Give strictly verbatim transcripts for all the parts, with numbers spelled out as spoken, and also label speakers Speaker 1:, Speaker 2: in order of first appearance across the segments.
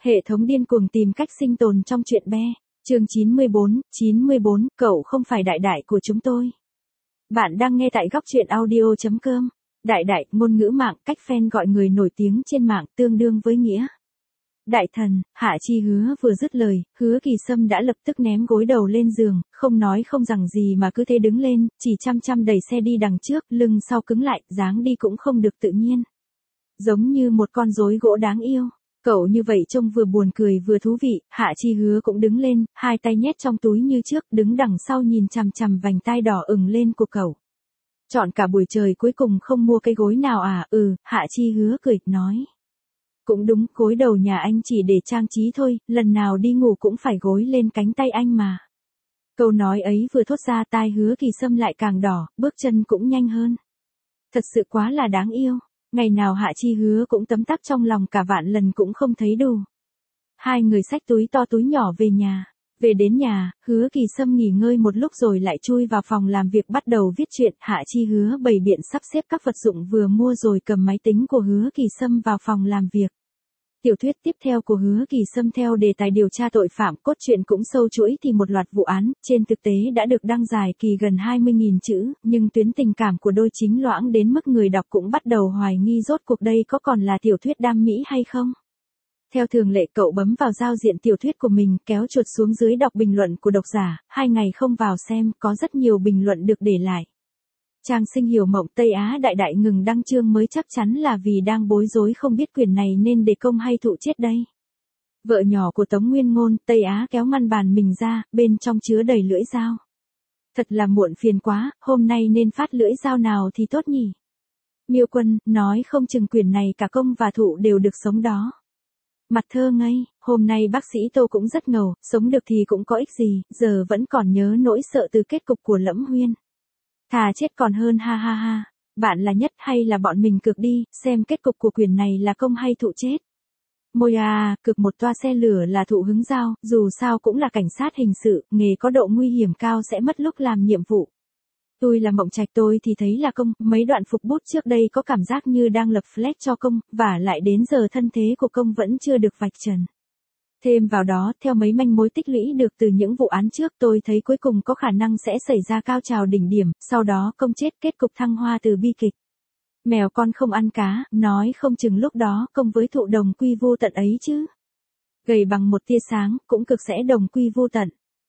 Speaker 1: Hệ thống điên cuồng tìm cách sinh tồn trong chuyện be. Chương chín mươi bốn, chín mươi bốn, cậu không phải đại đại của chúng tôi. Bạn đang nghe tại góc truyện audio chấm com. Đại đại, ngôn ngữ mạng, cách fan gọi người nổi tiếng trên mạng tương đương với nghĩa. Đại thần, Hạ Chi Hứa vừa dứt lời, Hứa Kỳ Sâm đã lập tức ném gối đầu lên giường, không nói không rằng gì mà cứ thế đứng lên, chỉ chăm chăm đẩy xe đi đằng trước, lưng sau cứng lại, dáng đi cũng không được tự nhiên. Giống như một con rối gỗ đáng yêu. Cậu như vậy trông vừa buồn cười vừa thú vị, Hạ Chi Hứa cũng đứng lên, hai tay nhét trong túi như trước, đứng đằng sau nhìn chằm chằm vành tai đỏ ửng lên của cậu. Chọn cả buổi trời cuối cùng không mua cây gối nào à? Ừ, Hạ Chi Hứa cười, nói. Cũng đúng, gối đầu nhà anh chỉ để trang trí thôi, lần nào đi ngủ cũng phải gối lên cánh tay anh mà. Câu nói ấy vừa thốt ra tai Hứa Kỳ Sâm lại càng đỏ, bước chân cũng nhanh hơn. Thật sự quá là đáng yêu. Ngày nào Hạ Chi Hứa cũng tấm tắc trong lòng cả vạn lần cũng không thấy đủ. Hai người xách túi to túi nhỏ về nhà. Về đến nhà, Hứa Kỳ Sâm nghỉ ngơi một lúc rồi lại chui vào phòng làm việc bắt đầu viết truyện. Hạ Chi Hứa bày biện sắp xếp các vật dụng vừa mua rồi cầm máy tính của Hứa Kỳ Sâm vào phòng làm việc. Tiểu thuyết tiếp theo của Hứa Kỳ Sâm theo đề tài điều tra tội phạm, cốt truyện cũng sâu chuỗi thì một loạt vụ án, trên thực tế đã được đăng dài kỳ gần hai mươi nghìn chữ, nhưng tuyến tình cảm của đôi chính loãng đến mức người đọc cũng bắt đầu hoài nghi rốt cuộc đây có còn là tiểu thuyết đam mỹ hay không. Theo thường lệ cậu bấm vào giao diện tiểu thuyết của mình, kéo chuột xuống dưới đọc bình luận của độc giả, hai ngày không vào xem, có rất nhiều bình luận được để lại. Trang Sinh Hiểu Mộng Tây Á đại đại ngừng đăng chương mới chắc chắn là vì đang bối rối không biết quyền này nên để công hay thụ chết đây. Vợ nhỏ của Tống Nguyên Ngôn, Tây Á kéo ngăn bàn mình ra, bên trong chứa đầy lưỡi dao. Thật là muộn phiền quá, hôm nay nên phát lưỡi dao nào thì tốt nhỉ? Miêu Quân, nói không chừng quyền này cả công và thụ đều được sống đó. Mặt Thơ ngây, hôm nay bác sĩ Tô cũng rất ngầu, sống được thì cũng có ích gì, giờ vẫn còn nhớ nỗi sợ từ kết cục của Lẫm Huyên. Thà chết còn hơn ha ha ha. Bạn là nhất hay là bọn mình cược đi, xem kết cục của quyền này là công hay thụ chết. Môi à, cực một toa xe lửa là thụ hứng dao, dù sao cũng là cảnh sát hình sự, nghề có độ nguy hiểm cao sẽ mất lúc làm nhiệm vụ. Tôi là Mộng Trạch tôi thì thấy là công, mấy đoạn phục bút trước đây có cảm giác như đang lập flag cho công, và lại đến giờ thân thế của công vẫn chưa được vạch trần. Thêm vào đó, theo mấy manh mối tích lũy được từ những vụ án trước tôi thấy cuối cùng có khả năng sẽ xảy ra cao trào đỉnh điểm, sau đó công chết kết cục thăng hoa từ bi kịch. Mèo con không ăn cá, nói không chừng lúc đó công với thụ đồng quy vô tận ấy chứ. Gầy bằng một tia sáng, cũng cực sẽ đồng quy vô tận.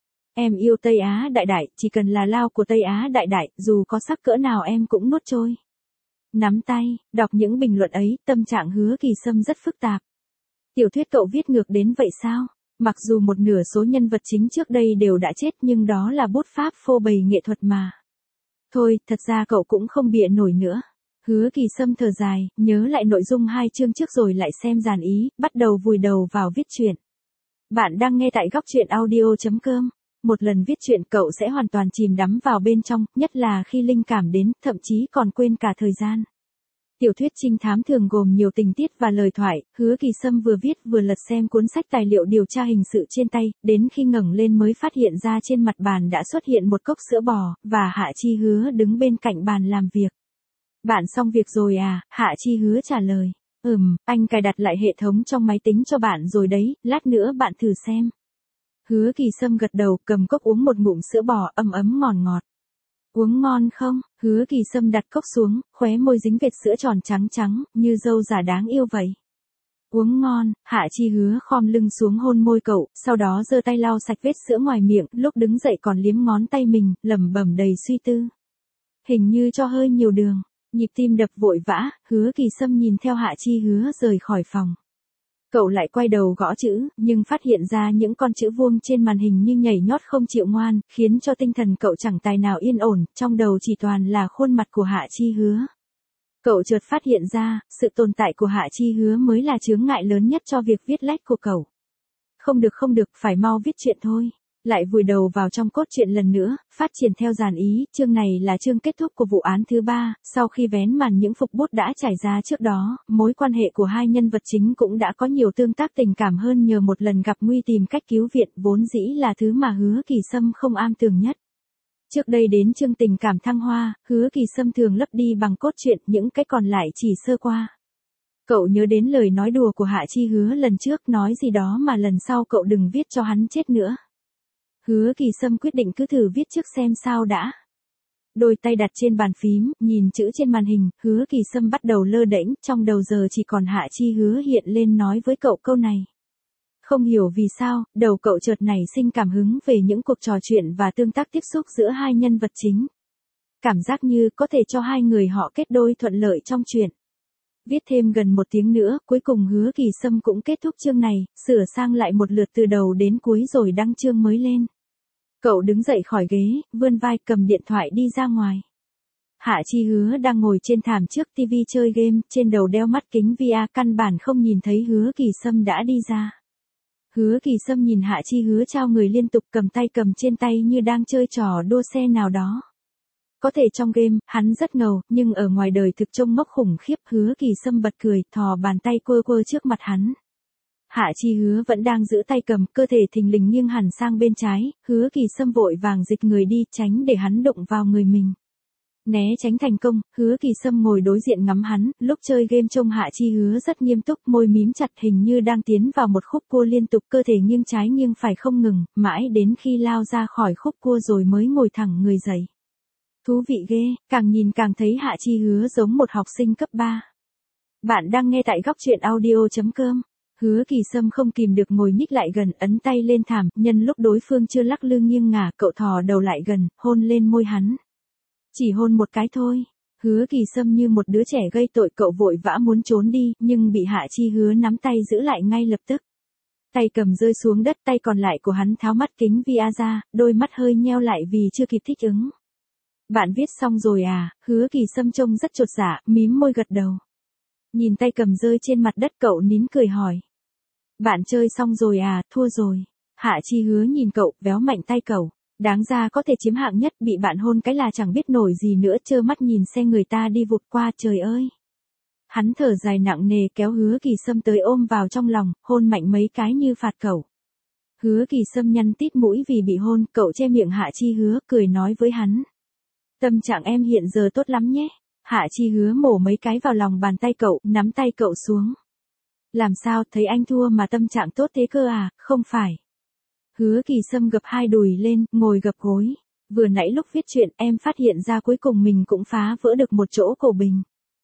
Speaker 1: Em yêu Tây Á đại đại, chỉ cần là lao của Tây Á đại đại, dù có sắc cỡ nào em cũng nuốt trôi. Nắm tay, đọc những bình luận ấy, tâm trạng Hứa Kỳ Sâm rất phức tạp. Tiểu thuyết cậu viết ngược đến vậy sao? Mặc dù một nửa số nhân vật chính trước đây đều đã chết nhưng đó là bút pháp phô bày nghệ thuật mà. Thôi, thật ra cậu cũng không bịa nổi nữa. Hứa Kỳ Sâm thở dài, nhớ lại nội dung hai chương trước rồi lại xem dàn ý, bắt đầu vùi đầu vào viết truyện. Bạn đang nghe tại góc truyện audio chấm com. Một lần viết truyện cậu sẽ hoàn toàn chìm đắm vào bên trong, nhất là khi linh cảm đến, thậm chí còn quên cả thời gian. Tiểu thuyết trinh thám thường gồm nhiều tình tiết và lời thoại, Hứa Kỳ Sâm vừa viết vừa lật xem cuốn sách tài liệu điều tra hình sự trên tay, đến khi ngẩng lên mới phát hiện ra trên mặt bàn đã xuất hiện một cốc sữa bò, và Hạ Chi Hứa đứng bên cạnh bàn làm việc. Bạn xong việc rồi à? Hạ Chi Hứa trả lời. Ừm, anh cài đặt lại hệ thống trong máy tính cho bạn rồi đấy, lát nữa bạn thử xem. Hứa Kỳ Sâm gật đầu, cầm cốc uống một ngụm sữa bò ấm ấm ngọt ngọt. Uống ngon không? Hứa Kỳ Sâm đặt cốc xuống, khóe môi dính vệt sữa tròn trắng trắng, như dâu giả đáng yêu vậy. Uống ngon, Hạ Chi Hứa khom lưng xuống hôn môi cậu, sau đó giơ tay lau sạch vết sữa ngoài miệng, lúc đứng dậy còn liếm ngón tay mình, lẩm bẩm đầy suy tư. Hình như cho hơi nhiều đường, nhịp tim đập vội vã, Hứa Kỳ Sâm nhìn theo Hạ Chi Hứa rời khỏi phòng. Cậu lại quay đầu gõ chữ, nhưng phát hiện ra những con chữ vuông trên màn hình như nhảy nhót không chịu ngoan, khiến cho tinh thần cậu chẳng tài nào yên ổn, trong đầu chỉ toàn là khuôn mặt của Hạ Chi Hứa. Cậu chợt phát hiện ra, sự tồn tại của Hạ Chi Hứa mới là chướng ngại lớn nhất cho việc viết lách của cậu. Không được không được, phải mau viết truyện thôi. Lại vùi đầu vào trong cốt truyện lần nữa, phát triển theo dàn ý, chương này là chương kết thúc của vụ án thứ ba, sau khi vén màn những phục bút đã trải ra trước đó, mối quan hệ của hai nhân vật chính cũng đã có nhiều tương tác tình cảm hơn nhờ một lần gặp nguy tìm cách cứu viện, vốn dĩ là thứ mà Hứa Kỳ Sâm không am tường nhất. Trước đây đến chương tình cảm thăng hoa, Hứa Kỳ Sâm thường lấp đi bằng cốt truyện, những cái còn lại chỉ sơ qua. Cậu nhớ đến lời nói đùa của Hạ Chi Hứa lần trước, nói gì đó mà lần sau cậu đừng viết cho hắn chết nữa. Hứa Kỳ Sâm quyết định cứ thử viết trước xem sao đã. Đôi tay đặt trên bàn phím, nhìn chữ trên màn hình, Hứa Kỳ Sâm bắt đầu lơ đễnh, trong đầu giờ chỉ còn Hạ Chi Hứa hiện lên nói với cậu câu này. Không hiểu vì sao, đầu cậu chợt nảy sinh cảm hứng về những cuộc trò chuyện và tương tác tiếp xúc giữa hai nhân vật chính. Cảm giác như có thể cho hai người họ kết đôi thuận lợi trong chuyện. Viết thêm gần một tiếng nữa, cuối cùng Hứa Kỳ Sâm cũng kết thúc chương này, sửa sang lại một lượt từ đầu đến cuối rồi đăng chương mới lên. Cậu đứng dậy khỏi ghế, vươn vai cầm điện thoại đi ra ngoài. Hạ Chi Hứa đang ngồi trên thảm trước tivi chơi game, trên đầu đeo mắt kính vi a căn bản không nhìn thấy Hứa Kỳ Sâm đã đi ra. Hứa Kỳ Sâm nhìn Hạ Chi Hứa trao người liên tục cầm tay cầm trên tay như đang chơi trò đua xe nào đó. Có thể trong game, hắn rất ngầu, nhưng ở ngoài đời thực trông ngốc khủng khiếp. Hứa Kỳ Sâm bật cười, thò bàn tay quơ quơ trước mặt hắn. Hạ Chi Hứa vẫn đang giữ tay cầm, cơ thể thình lình nghiêng hẳn sang bên trái, Hứa Kỳ Sâm vội vàng dịch người đi, tránh để hắn đụng vào người mình. Né tránh thành công, Hứa Kỳ Sâm ngồi đối diện ngắm hắn, lúc chơi game trông Hạ Chi Hứa rất nghiêm túc, môi mím chặt hình như đang tiến vào một khúc cua liên tục, cơ thể nghiêng trái nghiêng phải không ngừng, mãi đến khi lao ra khỏi khúc cua rồi mới ngồi thẳng người dậy. Thú vị ghê, càng nhìn càng thấy Hạ Chi Hứa giống một học sinh cấp ba. Bạn đang nghe tại góc truyện audio chấm com. Hứa Kỳ Sâm không kìm được ngồi nhích lại gần, ấn tay lên thảm, nhân lúc đối phương chưa lắc lư nghiêng ngả, cậu thò đầu lại gần, hôn lên môi hắn. Chỉ hôn một cái thôi. Hứa Kỳ Sâm như một đứa trẻ gây tội, cậu vội vã muốn trốn đi, nhưng bị Hạ Chi Hứa nắm tay giữ lại ngay lập tức. Tay cầm rơi xuống đất, tay còn lại của hắn tháo mắt kính vi a ra, đôi mắt hơi nheo lại vì chưa kịp thích ứng. Bạn viết xong rồi à? Hứa Kỳ Sâm trông rất chột dạ, mím môi gật đầu. Nhìn tay cầm rơi trên mặt đất, cậu nín cười hỏi. Bạn chơi xong rồi à? Thua rồi. Hạ Chi Hứa nhìn cậu, véo mạnh tay cậu. Đáng ra có thể chiếm hạng nhất, bị bạn hôn cái là chẳng biết nổi gì nữa, trơ mắt nhìn xe người ta đi vụt qua, trời ơi. Hắn thở dài nặng nề kéo Hứa Kỳ Sâm tới ôm vào trong lòng, hôn mạnh mấy cái như phạt cậu. Hứa Kỳ Sâm nhăn tít mũi vì bị hôn, cậu che miệng Hạ Chi Hứa, cười nói với hắn. Tâm trạng em hiện giờ tốt lắm nhé. Hạ Chi Hứa mổ mấy cái vào lòng bàn tay cậu, nắm tay cậu xuống. Làm sao, thấy anh thua mà tâm trạng tốt thế cơ à? Không phải. Hứa Kỳ Sâm gập hai đùi lên, ngồi gập gối. Vừa nãy lúc viết chuyện em phát hiện ra cuối cùng mình cũng phá vỡ được một chỗ cổ bình.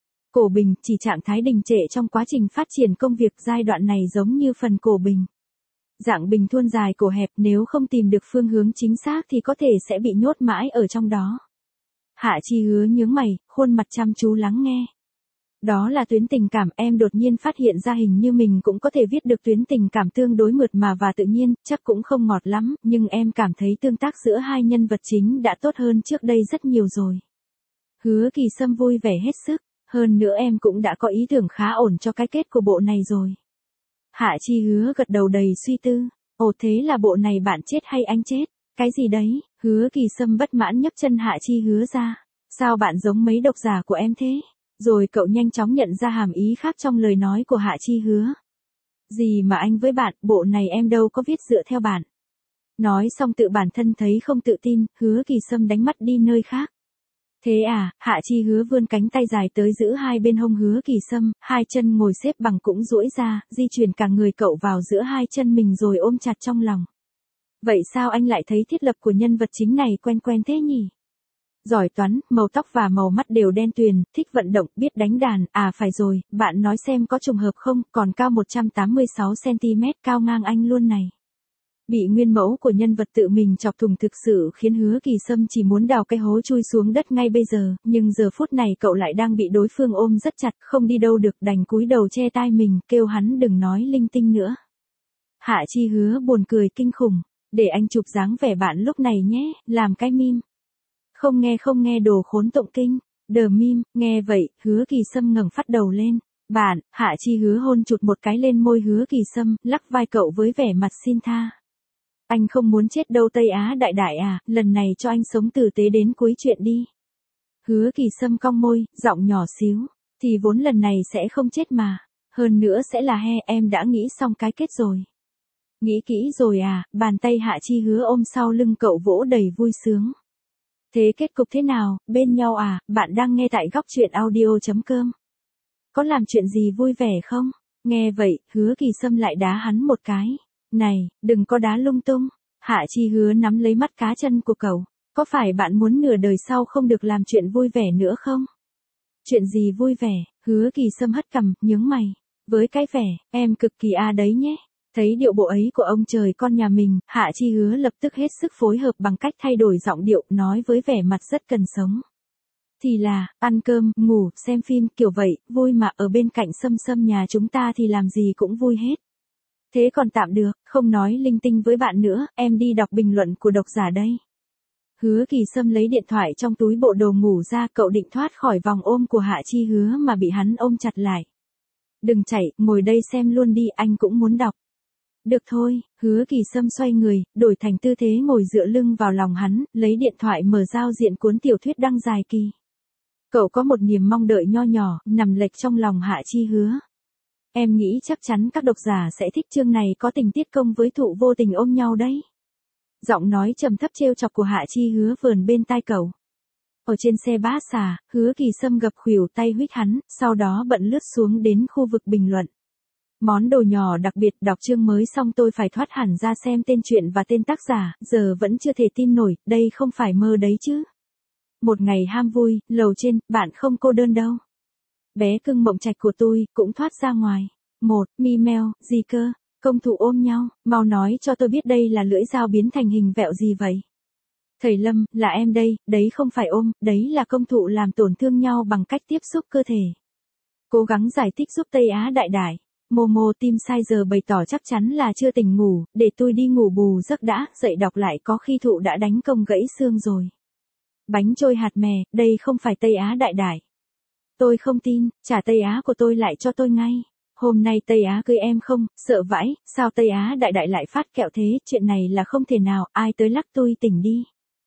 Speaker 1: Cổ bình, chỉ trạng thái đình trệ trong quá trình phát triển công việc, giai đoạn này giống như phần cổ bình. Dạng bình thuôn dài cổ hẹp, nếu không tìm được phương hướng chính xác thì có thể sẽ bị nhốt mãi ở trong đó. Hạ Chi Hứa nhướng mày, khuôn mặt chăm chú lắng nghe. Đó là tuyến tình cảm, em đột nhiên phát hiện ra hình như mình cũng có thể viết được tuyến tình cảm tương đối mượt mà và tự nhiên, chắc cũng không ngọt lắm, nhưng em cảm thấy tương tác giữa hai nhân vật chính đã tốt hơn trước đây rất nhiều rồi. Hứa Kỳ Sâm vui vẻ hết sức, hơn nữa em cũng đã có ý tưởng khá ổn cho cái kết của bộ này rồi. Hạ Chi Hứa gật đầu đầy suy tư, ồ thế là bộ này bạn chết hay anh chết? Cái gì đấy? Hứa Kỳ Sâm bất mãn nhấc chân Hạ Chi Hứa ra. Sao bạn giống mấy độc giả của em thế? Rồi cậu nhanh chóng nhận ra hàm ý khác trong lời nói của Hạ Chi Hứa. Gì mà anh với bạn, bộ này em đâu có viết dựa theo bạn. Nói xong tự bản thân thấy không tự tin, Hứa Kỳ Sâm đánh mắt đi nơi khác. Thế à? Hạ Chi Hứa vươn cánh tay dài tới giữ hai bên hông Hứa Kỳ Sâm, hai chân ngồi xếp bằng cũng duỗi ra, di chuyển cả người cậu vào giữa hai chân mình rồi ôm chặt trong lòng. Vậy sao anh lại thấy thiết lập của nhân vật chính này quen quen thế nhỉ? Giỏi toán, màu tóc và màu mắt đều đen tuyền, thích vận động, biết đánh đàn, à phải rồi, bạn nói xem có trùng hợp không, còn cao một trăm tám mươi sáu xăng ti mét, cao ngang anh luôn này. Bị nguyên mẫu của nhân vật tự mình chọc thủng thực sự khiến Hứa Kỳ Sâm chỉ muốn đào cái hố chui xuống đất ngay bây giờ, nhưng giờ phút này cậu lại đang bị đối phương ôm rất chặt, không đi đâu được, đành cúi đầu che tai mình, kêu hắn đừng nói linh tinh nữa. Hạ Chi Hứa buồn cười kinh khủng, để anh chụp dáng vẻ bạn lúc này nhé, làm cái meme. Không nghe không nghe đồ khốn tụng kinh, đờ meme, nghe vậy, Hứa Kỳ Sâm ngẩng phát đầu lên. Bạn, Hạ Chi Hứa hôn chụt một cái lên môi Hứa Kỳ Sâm, lắc vai cậu với vẻ mặt xin tha. Anh không muốn chết đâu Tây Á đại đại à, lần này cho anh sống tử tế đến cuối chuyện đi. Hứa Kỳ Sâm cong môi, giọng nhỏ xíu, thì vốn lần này sẽ không chết mà, hơn nữa sẽ là he, em đã nghĩ xong cái kết rồi. Nghĩ kỹ rồi à? Bàn tay Hạ Chi Hứa ôm sau lưng cậu vỗ đầy vui sướng. Thế kết cục thế nào, bên nhau à? Bạn đang nghe tại góc truyện audio chấm com. có làm chuyện gì vui vẻ không? Nghe vậy, Hứa Kỳ Sâm lại đá hắn một cái. Này, đừng có đá lung tung. Hạ Chi Hứa nắm lấy mắt cá chân của cậu. Có phải bạn muốn nửa đời sau không được làm chuyện vui vẻ nữa không? Chuyện gì vui vẻ? Hứa Kỳ Sâm hất cằm, nhướng mày. Với cái vẻ, em cực kỳ a đấy nhé. Thấy điệu bộ ấy của ông trời con nhà mình, Hạ Chi Hứa lập tức hết sức phối hợp bằng cách thay đổi giọng điệu, nói với vẻ mặt rất cần sống. Thì là, ăn cơm, ngủ, xem phim, kiểu vậy, vui mà, ở bên cạnh Sâm Sâm nhà chúng ta thì làm gì cũng vui hết. Thế còn tạm được, không nói linh tinh với bạn nữa, em đi đọc bình luận của độc giả đây. Hứa Kỳ Sâm lấy điện thoại trong túi bộ đồ ngủ ra, cậu định thoát khỏi vòng ôm của Hạ Chi Hứa mà bị hắn ôm chặt lại. Đừng chạy, ngồi đây xem luôn đi, anh cũng muốn đọc. Được thôi, Hứa Kỳ Sâm xoay người, đổi thành tư thế ngồi dựa lưng vào lòng hắn, lấy điện thoại mở giao diện cuốn tiểu thuyết đăng dài kỳ. Cậu có một niềm mong đợi nho nhỏ, nằm lệch trong lòng Hạ Chi Hứa. Em nghĩ chắc chắn các độc giả sẽ thích chương này có tình tiết công với thụ vô tình ôm nhau đấy. Giọng nói trầm thấp trêu chọc của Hạ Chi Hứa vờn bên tai cậu. Ở trên xe bát xà, Hứa Kỳ Sâm gập khuỷu tay huých hắn, sau đó bận lướt xuống đến khu vực bình luận. Món đồ nhỏ đặc biệt, đọc chương mới xong tôi phải thoát hẳn ra xem tên truyện và tên tác giả, giờ vẫn chưa thể tin nổi, đây không phải mơ đấy chứ. Một ngày ham vui, lầu trên, bạn không cô đơn đâu. Bé cưng mộng trạch của tôi, cũng thoát ra ngoài. Một, mi meo, gì cơ? Công thủ ôm nhau, mau nói cho tôi biết đây là lưỡi dao biến thành hình vẹo gì vậy? Thầy Lâm, là em đây, đấy không phải ôm, đấy là công thủ làm tổn thương nhau bằng cách tiếp xúc cơ thể. Cố gắng giải thích giúp Tây Á đại đại. Momo Tim sai giờ bày tỏ chắc chắn là chưa tỉnh ngủ, để tôi đi ngủ bù giấc đã, dậy đọc lại có khi thụ đã đánh công gãy xương rồi. Bánh trôi hạt mè, đây không phải Tây Á đại đại. Tôi không tin, trả Tây Á của tôi lại cho tôi ngay. Hôm nay Tây Á cưới em không, sợ vãi, sao Tây Á đại đại lại phát kẹo thế, chuyện này là không thể nào, ai tới lắc tôi tỉnh đi.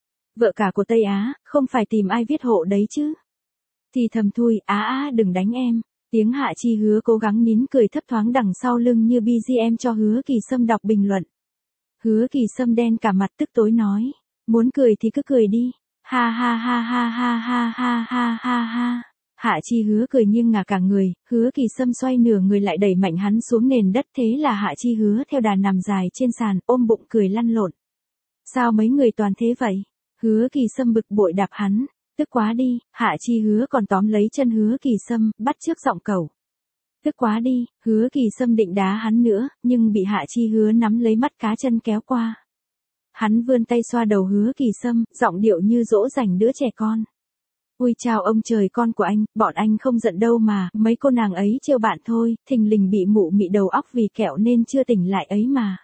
Speaker 1: Vợ cả của Tây Á, không phải tìm ai viết hộ đấy chứ. Thì thầm thui, á á đừng đánh em. Tiếng Hạ Chi Hứa cố gắng nín cười thấp thoáng đằng sau lưng như bê giê em cho Hứa Kỳ Sâm đọc bình luận. Hứa Kỳ Sâm đen cả mặt tức tối nói. Muốn cười thì cứ cười đi. Ha ha ha ha ha ha ha ha ha ha. Hạ Chi Hứa cười nghiêng ngả cả người, Hứa Kỳ Sâm xoay nửa người lại đẩy mạnh hắn xuống nền đất, thế là Hạ Chi Hứa theo đà nằm dài trên sàn, ôm bụng cười lăn lộn. Sao mấy người toàn thế vậy? Hứa Kỳ Sâm bực bội đạp hắn. Tức quá đi, Hạ Chi Hứa còn tóm lấy chân Hứa Kỳ Sâm, bắt trước giọng cẩu. Tức quá đi, Hứa Kỳ Sâm định đá hắn nữa, nhưng bị Hạ Chi Hứa nắm lấy mắt cá chân kéo qua. Hắn vươn tay xoa đầu Hứa Kỳ Sâm, giọng điệu như dỗ dành đứa trẻ con. Ui chào ông trời con của anh, bọn anh không giận đâu mà, mấy cô nàng ấy trêu bạn thôi, thình lình bị mụ mị đầu óc vì kẹo nên chưa tỉnh lại ấy mà.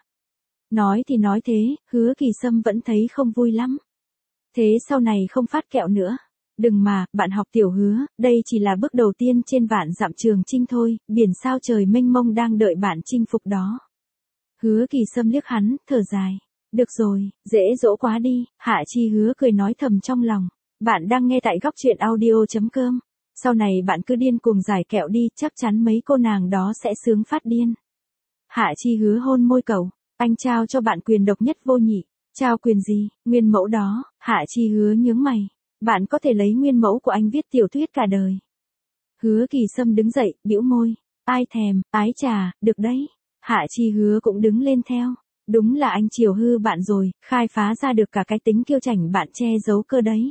Speaker 1: Nói thì nói thế, Hứa Kỳ Sâm vẫn thấy không vui lắm. Thế sau này không phát kẹo nữa. Đừng mà, bạn học tiểu Hứa, đây chỉ là bước đầu tiên trên vạn dặm trường chinh thôi, biển sao trời mênh mông đang đợi bạn chinh phục đó. Hứa Kỳ Sâm liếc hắn, thở dài. Được rồi, dễ dỗ quá đi, Hạ Chi Hứa cười nói thầm trong lòng. Bạn đang nghe tại góc truyện audio chấm com. Sau này bạn cứ điên cuồng giải kẹo đi, chắc chắn mấy cô nàng đó sẽ sướng phát điên. Hạ Chi Hứa hôn môi cậu. Anh trao cho bạn quyền độc nhất vô nhị. Trao quyền gì? Nguyên mẫu đó. Hạ Chi Hứa nhướng mày. Bạn có thể lấy nguyên mẫu của anh viết tiểu thuyết cả đời. Hứa Kỳ Sâm đứng dậy, bĩu môi. Ai thèm, ái trà, được đấy. Hạ Chi Hứa cũng đứng lên theo. Đúng là anh chiều hư bạn rồi, khai phá ra được cả cái tính kiêu chảnh bạn che giấu cơ đấy.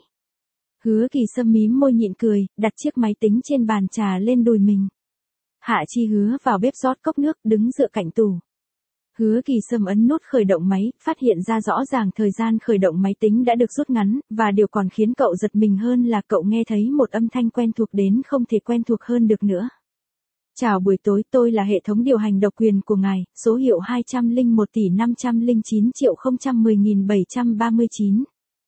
Speaker 1: Hứa Kỳ Sâm mím môi nhịn cười, đặt chiếc máy tính trên bàn trà lên đùi mình. Hạ Chi Hứa vào bếp rót cốc nước, đứng dựa cạnh tủ. Hứa Kỳ Sâm ấn nút khởi động máy, phát hiện ra rõ ràng thời gian khởi động máy tính đã được rút ngắn, và điều còn khiến cậu giật mình hơn là cậu nghe thấy một âm thanh quen thuộc đến không thể quen thuộc hơn được nữa. Chào buổi tối, tôi là hệ thống điều hành độc quyền của ngài, số hiệu hai trăm lẻ một tỷ năm trăm lẻ chín triệu không trăm mười nghìn bảy trăm ba mươi chín.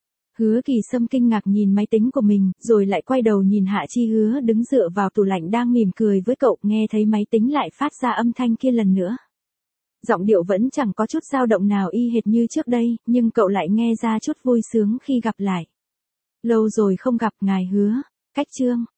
Speaker 1: Hứa Kỳ Sâm kinh ngạc nhìn máy tính của mình, rồi lại quay đầu nhìn Hạ Chi Hứa đứng dựa vào tủ lạnh đang mỉm cười với cậu, nghe thấy máy tính lại phát ra âm thanh kia lần nữa. Giọng điệu vẫn chẳng có chút dao động nào y hệt như trước đây, nhưng cậu lại nghe ra chút vui sướng khi gặp lại. Lâu rồi không gặp ngài Hứa. Cách chương.